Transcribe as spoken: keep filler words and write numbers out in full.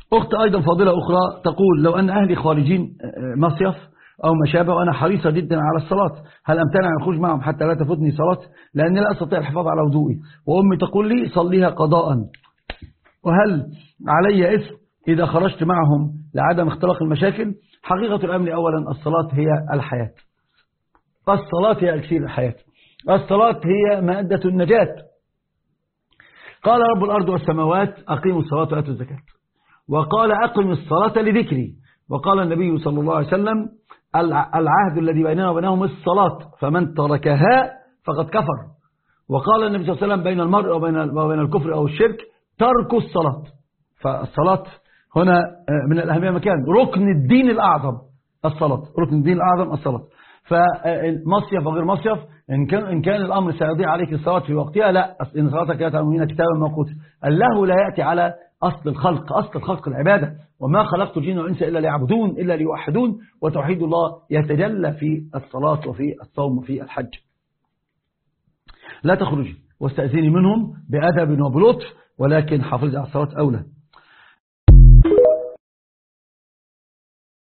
أخت أيضا فاضلة أخرى تقول: لو أن أهلي خارجين مصيف أو ما شابه وأنا حريصة جدا على الصلاة، هل أمتنع عن الخروج معهم حتى لا تفوتني صلاة؟ لأني لا أستطيع الحفاظ على وضوئي، وأمي تقول لي: صليها قضاء. وهل علي إثم إذا خرجت معهم لعدم اختلاق المشاكل؟ حقيقة الأمر أولا الصلاة هي الحياة، الصلاة هي أكسير الحياة، الصلاة هي مادة النجاة. قال رب الأرض والسماوات: أقيموا الصلاة وآتوا الزكاة. وقال: أقم الصلاة لذكري. وقال النبي صلى الله عليه وسلم: العهد الذي بيننا وبينهم الصلاة، فمن تركها فقد كفر. وقال النبي صلى الله عليه وسلم: بين المرء وبين الكفر أو الشرك ترك الصلاة. فالصلاة هنا من الأهمية مكان، ركن الدين الأعظم الصلاة، ركن الدين الأعظم الصلاة. فمصيف وغير مصيف، إن كان, إن كان الأمر سيضيع عليك الصلاة في وقتها، لا، إن صلاتك كانت على كتابا موقوتا. الله لا يأتي على أصل الخلق، أصل الخلق العبادة، وما خلقت الجن والإنس إلا ليعبدون إلا ليوحدون. وتوحيد الله يتجلى في الصلاة وفي الصوم وفي الحج. لا تخرجي واستأذني منهم بأدب وبلطف، ولكن حافظي على الصلاة أولى.